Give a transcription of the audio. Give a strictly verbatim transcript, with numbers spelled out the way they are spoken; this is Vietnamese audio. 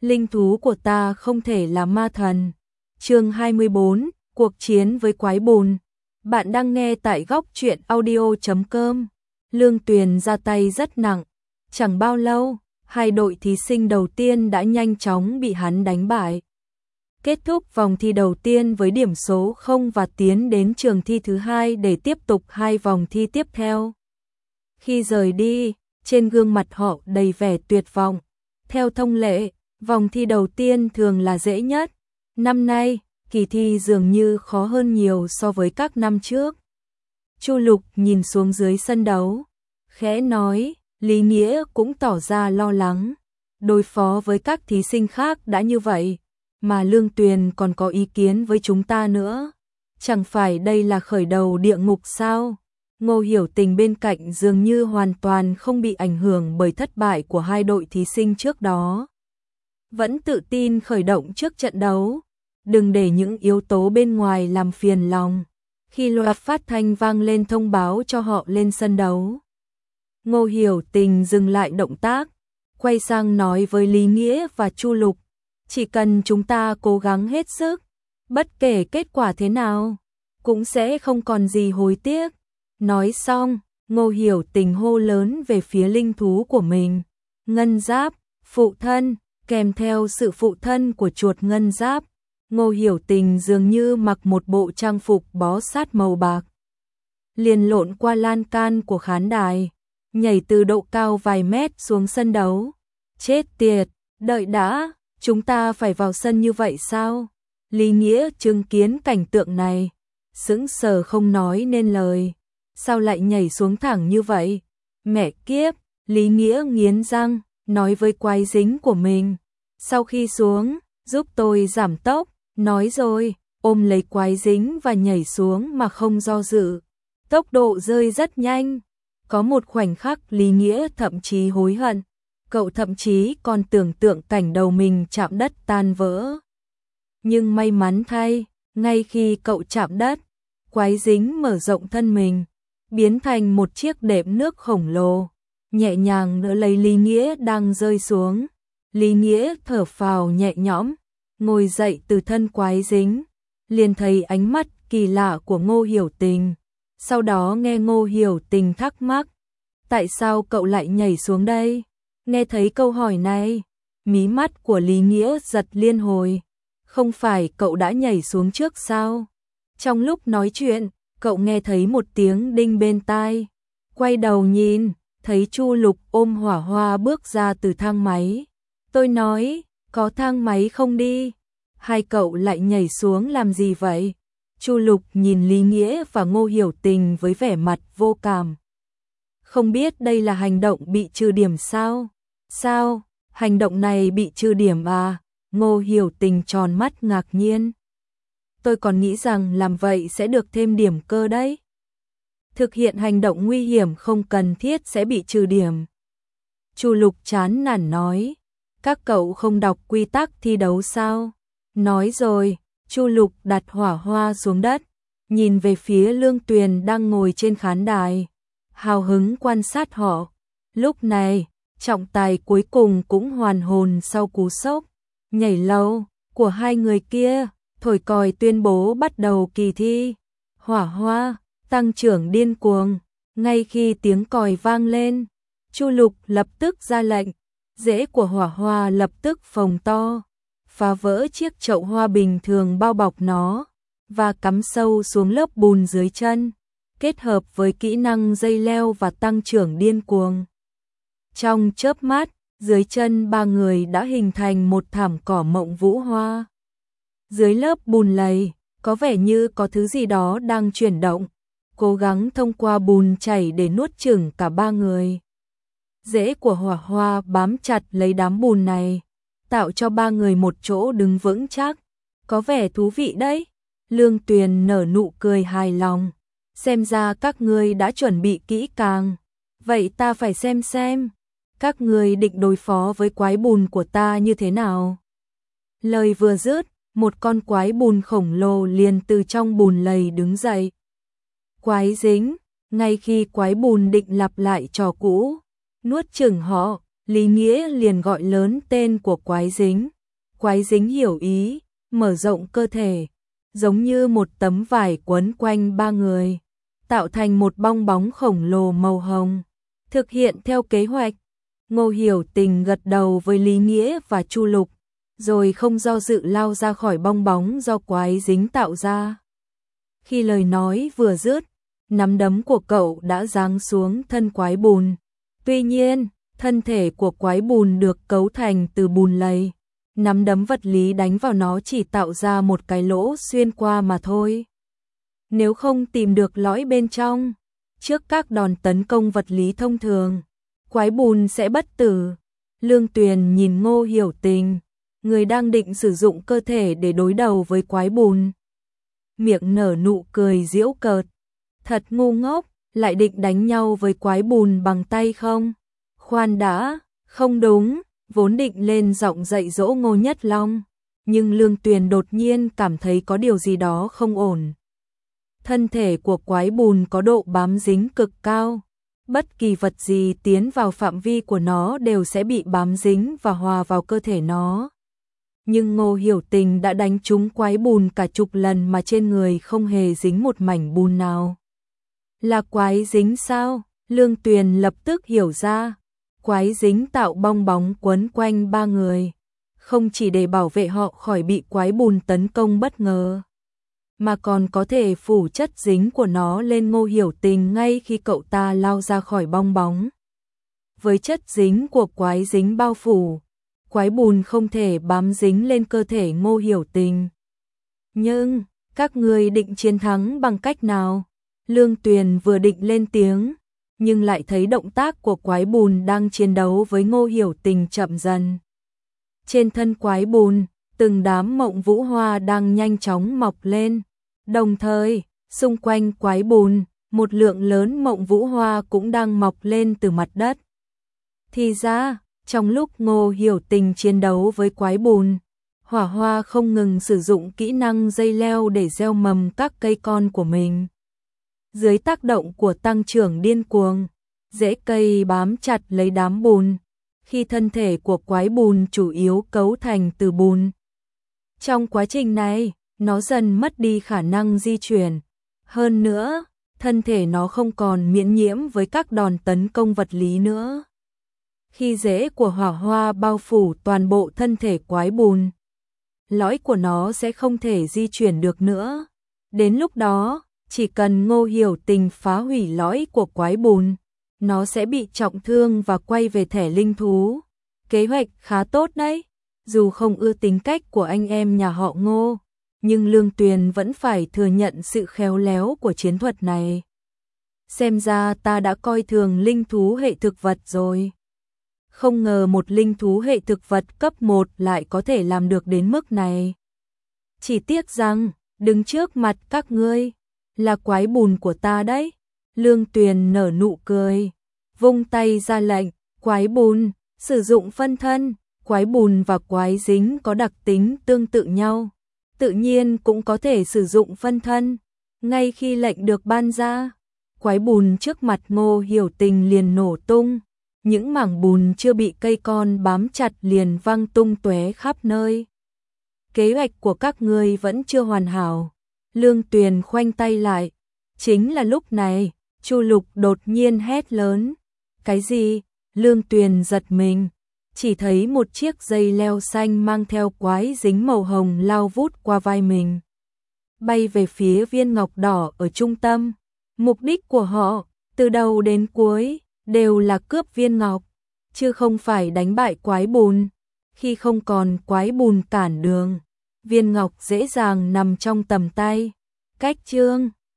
Linh thú của ta không thể là ma thần. Chương hai mươi bốn, cuộc chiến với quái bùn. Bạn đang nghe tại góc truyện audio chấm com. Lương Tuyền ra tay rất nặng. Chẳng bao lâu, hai đội thí sinh đầu tiên đã nhanh chóng bị hắn đánh bại. Kết thúc vòng thi đầu tiên với điểm số không và tiến đến trường thi thứ hai để tiếp tục hai vòng thi tiếp theo. Khi rời đi, trên gương mặt họ đầy vẻ tuyệt vọng. Theo thông lệ, vòng thi đầu tiên thường là dễ nhất. Năm nay, kỳ thi dường như khó hơn nhiều so với các năm trước. Chu Lục nhìn xuống dưới sân đấu, khẽ nói, Lý Nghĩa cũng tỏ ra lo lắng. Đối phó với các thí sinh khác đã như vậy, mà Lương Tuyền còn có ý kiến với chúng ta nữa. Chẳng phải đây là khởi đầu địa ngục sao? Ngô Hiểu Tình bên cạnh dường như hoàn toàn không bị ảnh hưởng bởi thất bại của hai đội thí sinh trước đó. Vẫn tự tin khởi động trước trận đấu. Đừng để những yếu tố bên ngoài làm phiền lòng. Khi loa phát thanh vang lên thông báo cho họ lên sân đấu, Ngô Hiểu Tình dừng lại động tác, quay sang nói với Lý Nghĩa và Chu Lục, chỉ cần chúng ta cố gắng hết sức, bất kể kết quả thế nào, cũng sẽ không còn gì hối tiếc. Nói xong, Ngô Hiểu Tình hô lớn về phía linh thú của mình, Ngân Giáp, phụ thân, kèm theo sự phụ thân của chuột Ngân Giáp. Ngô Hiểu Tình dường như mặc một bộ trang phục bó sát màu bạc, liền lộn qua lan can của khán đài, nhảy từ độ cao vài mét xuống sân đấu. Chết tiệt, đợi đã, chúng ta phải vào sân như vậy sao? Lý Nghĩa chứng kiến cảnh tượng này, sững sờ không nói nên lời. Sao lại nhảy xuống thẳng như vậy? Mẹ kiếp, Lý Nghĩa nghiến răng, nói với quái dính của mình. Sau khi xuống, giúp tôi giảm tốc. Nói rồi, ôm lấy quái dính và nhảy xuống mà không do dự. Tốc độ rơi rất nhanh. Có một khoảnh khắc Lý Nghĩa thậm chí hối hận. Cậu thậm chí còn tưởng tượng cảnh đầu mình chạm đất tan vỡ. Nhưng may mắn thay, ngay khi cậu chạm đất, quái dính mở rộng thân mình, biến thành một chiếc đệm nước khổng lồ, nhẹ nhàng đỡ lấy Lý Nghĩa đang rơi xuống. Lý Nghĩa thở phào nhẹ nhõm, ngồi dậy từ thân quái dính, liền thấy ánh mắt kỳ lạ của Ngô Hiểu Tình. Sau đó nghe Ngô Hiểu Tình thắc mắc, tại sao cậu lại nhảy xuống đây? Nghe thấy câu hỏi này, mí mắt của Lý Nghĩa giật liên hồi. Không phải cậu đã nhảy xuống trước sao? Trong lúc nói chuyện, cậu nghe thấy một tiếng đinh bên tai. Quay đầu nhìn, thấy Chu Lục ôm Hỏa Hoa bước ra từ thang máy. Tôi nói, có thang máy không đi? Hai cậu lại nhảy xuống làm gì vậy? Chu Lục nhìn Lý Nghĩa và Ngô Hiểu Tình với vẻ mặt vô cảm. Không biết đây là hành động bị trừ điểm sao? Sao? Hành động này bị trừ điểm à? Ngô Hiểu Tình tròn mắt ngạc nhiên. Tôi còn nghĩ rằng làm vậy sẽ được thêm điểm cơ đấy. Thực hiện hành động nguy hiểm không cần thiết sẽ bị trừ điểm. Chu Lục chán nản nói. Các cậu không đọc quy tắc thi đấu sao? Nói rồi, Chu Lục đặt Hỏa Hoa xuống đất, nhìn về phía Lương Tuyền đang ngồi trên khán đài, hào hứng quan sát họ. Lúc này, trọng tài cuối cùng cũng hoàn hồn sau cú sốc nhảy lầu của hai người kia, thổi còi tuyên bố bắt đầu kỳ thi. Hỏa Hoa, tăng trưởng điên cuồng. Ngay khi tiếng còi vang lên, Chu Lục lập tức ra lệnh, rễ của Hỏa Hoa lập tức phồng to, phá vỡ chiếc chậu hoa bình thường bao bọc nó và cắm sâu xuống lớp bùn dưới chân, kết hợp với kỹ năng dây leo và tăng trưởng điên cuồng. Trong chớp mắt, dưới chân ba người đã hình thành một thảm cỏ mộng vũ hoa. Dưới lớp bùn lầy, có vẻ như có thứ gì đó đang chuyển động, cố gắng thông qua bùn chảy để nuốt chửng cả ba người. Rễ của Hỏa Hoa bám chặt lấy đám bùn này, tạo cho ba người một chỗ đứng vững chắc. Có vẻ thú vị đấy. Lương Tuyền nở nụ cười hài lòng. Xem ra các ngươi đã chuẩn bị kỹ càng. Vậy ta phải xem xem các ngươi định đối phó với quái bùn của ta như thế nào. Lời vừa dứt, một con quái bùn khổng lồ liền từ trong bùn lầy đứng dậy. Quái dính, ngay khi quái bùn định lặp lại trò cũ, nuốt chửng họ, Lý Nghĩa liền gọi lớn tên của quái dính. Quái dính hiểu ý, mở rộng cơ thể, giống như một tấm vải quấn quanh ba người, tạo thành một bong bóng khổng lồ màu hồng. Thực hiện theo kế hoạch, Ngô Hiểu Tình gật đầu với Lý Nghĩa và Chu Lục, rồi không do dự lao ra khỏi bong bóng do quái dính tạo ra. Khi lời nói vừa dứt, nắm đấm của cậu đã giáng xuống thân quái bùn. Tuy nhiên, thân thể của quái bùn được cấu thành từ bùn lầy. Nắm đấm vật lý đánh vào nó chỉ tạo ra một cái lỗ xuyên qua mà thôi. Nếu không tìm được lõi bên trong, trước các đòn tấn công vật lý thông thường, quái bùn sẽ bất tử. Lương Tuyền nhìn Ngô Hiểu Tình, người đang định sử dụng cơ thể để đối đầu với quái bùn. Miệng nở nụ cười giễu cợt. Thật ngu ngốc, lại định đánh nhau với quái bùn bằng tay không? Khoan đã, không đúng, vốn định lên giọng dạy dỗ Ngô Nhất Long, nhưng Lương Tuyền đột nhiên cảm thấy có điều gì đó không ổn. Thân thể của quái bùn có độ bám dính cực cao, bất kỳ vật gì tiến vào phạm vi của nó đều sẽ bị bám dính và hòa vào cơ thể nó. Nhưng Ngô Hiểu Tình đã đánh trúng quái bùn cả chục lần mà trên người không hề dính một mảnh bùn nào. Là quái dính sao? Lương Tuyền lập tức hiểu ra. Quái dính tạo bong bóng quấn quanh ba người, không chỉ để bảo vệ họ khỏi bị quái bùn tấn công bất ngờ, mà còn có thể phủ chất dính của nó lên Ngô Hiểu Tình ngay khi cậu ta lao ra khỏi bong bóng. Với chất dính của quái dính bao phủ, quái bùn không thể bám dính lên cơ thể Ngô Hiểu Tình. Nhưng, các người định chiến thắng bằng cách nào? Lương Tuyền vừa định lên tiếng, nhưng lại thấy động tác của quái bùn đang chiến đấu với Ngô Hiểu Tình chậm dần. Trên thân quái bùn, từng đám mộng vũ hoa đang nhanh chóng mọc lên. Đồng thời, xung quanh quái bùn, một lượng lớn mộng vũ hoa cũng đang mọc lên từ mặt đất. Thì ra, trong lúc Ngô Hiểu Tình chiến đấu với quái bùn, hỏa hoa không ngừng sử dụng kỹ năng dây leo để gieo mầm các cây con của mình. Dưới tác động của tăng trưởng điên cuồng, rễ cây bám chặt lấy đám bùn, khi thân thể của quái bùn chủ yếu cấu thành từ bùn. Trong quá trình này, nó dần mất đi khả năng di chuyển. Hơn nữa, thân thể nó không còn miễn nhiễm với các đòn tấn công vật lý nữa. Khi rễ của hỏa hoa bao phủ toàn bộ thân thể quái bùn, lõi của nó sẽ không thể di chuyển được nữa. Đến lúc đó, chỉ cần Ngô Hiểu Tình phá hủy lõi của quái bùn, nó sẽ bị trọng thương và quay về thẻ linh thú. Kế hoạch khá tốt đấy. Dù không ưa tính cách của anh em nhà họ Ngô, nhưng Lương Tuyền vẫn phải thừa nhận sự khéo léo của chiến thuật này. Xem ra ta đã coi thường linh thú hệ thực vật rồi. Không ngờ một linh thú hệ thực vật cấp một lại có thể làm được đến mức này. Chỉ tiếc rằng, đứng trước mặt các ngươi, là quái bùn của ta đấy. Lương Tuyền nở nụ cười, vung tay ra lệnh, quái bùn, sử dụng phân thân. Quái bùn và quái dính có đặc tính tương tự nhau, tự nhiên cũng có thể sử dụng phân thân. Ngay khi lệnh được ban ra, quái bùn trước mặt Ngô Hiểu Tình liền nổ tung, những mảng bùn chưa bị cây con bám chặt liền văng tung tóe khắp nơi. Kế hoạch của các ngươi vẫn chưa hoàn hảo. Lương Tuyền khoanh tay lại. Chính là lúc này, Chu Lục đột nhiên hét lớn. Cái gì? Lương Tuyền giật mình. Chỉ thấy một chiếc dây leo xanh mang theo quái dính màu hồng lao vút qua vai mình, bay về phía viên ngọc đỏ ở trung tâm. Mục đích của họ, từ đầu đến cuối, đều là cướp viên ngọc, chứ không phải đánh bại quái bùn. Khi không còn quái bùn cản đường, viên ngọc dễ dàng nằm trong tầm tay. Cách chương